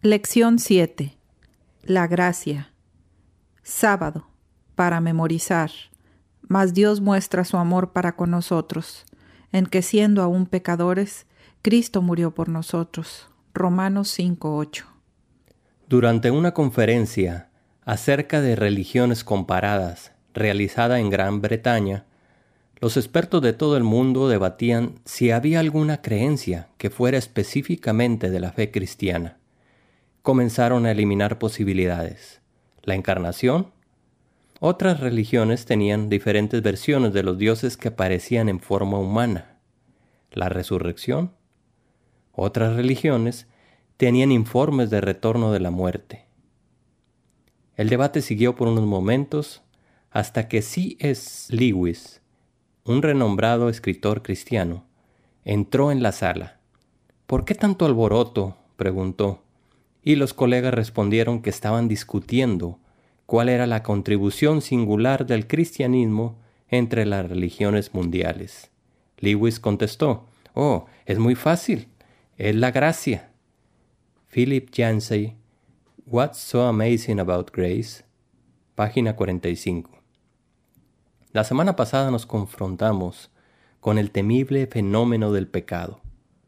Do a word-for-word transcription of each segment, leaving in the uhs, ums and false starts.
Lección siete. La gracia. Sábado, para memorizar. Mas Dios muestra su amor para con nosotros, en que siendo aún pecadores, Cristo murió por nosotros. Romanos cinco ocho. Durante una conferencia acerca de religiones comparadas, realizada en Gran Bretaña, los expertos de todo el mundo debatían si había alguna creencia que fuera específicamente de la fe cristiana. Comenzaron a eliminar posibilidades. La encarnación. Otras religiones tenían diferentes versiones de los dioses que aparecían en forma humana. La resurrección. Otras religiones tenían informes de retorno de la muerte. El debate siguió por unos momentos hasta que C S Lewis, un renombrado escritor cristiano, entró en la sala. ¿Por qué tanto alboroto?, preguntó, y los colegas respondieron que estaban discutiendo cuál era la contribución singular del cristianismo entre las religiones mundiales. Lewis contestó, «Oh, es muy fácil, es la gracia». Philip Yancey, What's So Amazing About Grace? Página cuarenta y cinco. La semana pasada nos confrontamos con el temible fenómeno del pecado,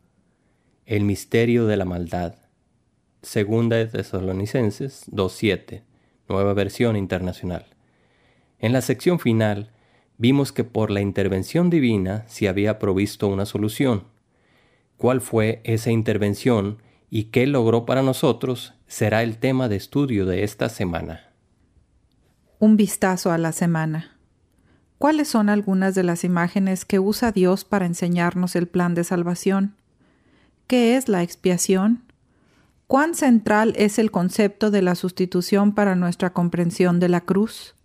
el misterio de la maldad. Segunda de Tesalonicenses dos siete, Nueva Versión Internacional. En la sección final vimos que por la intervención divina se había provisto una solución. ¿Cuál fue esa intervención y qué logró para nosotros? Será el tema de estudio de esta semana. Un vistazo a la semana. ¿Cuáles son algunas de las imágenes que usa Dios para enseñarnos el plan de salvación? ¿Qué es la expiación? ¿Cuán central es el concepto de la sustitución para nuestra comprensión de la cruz?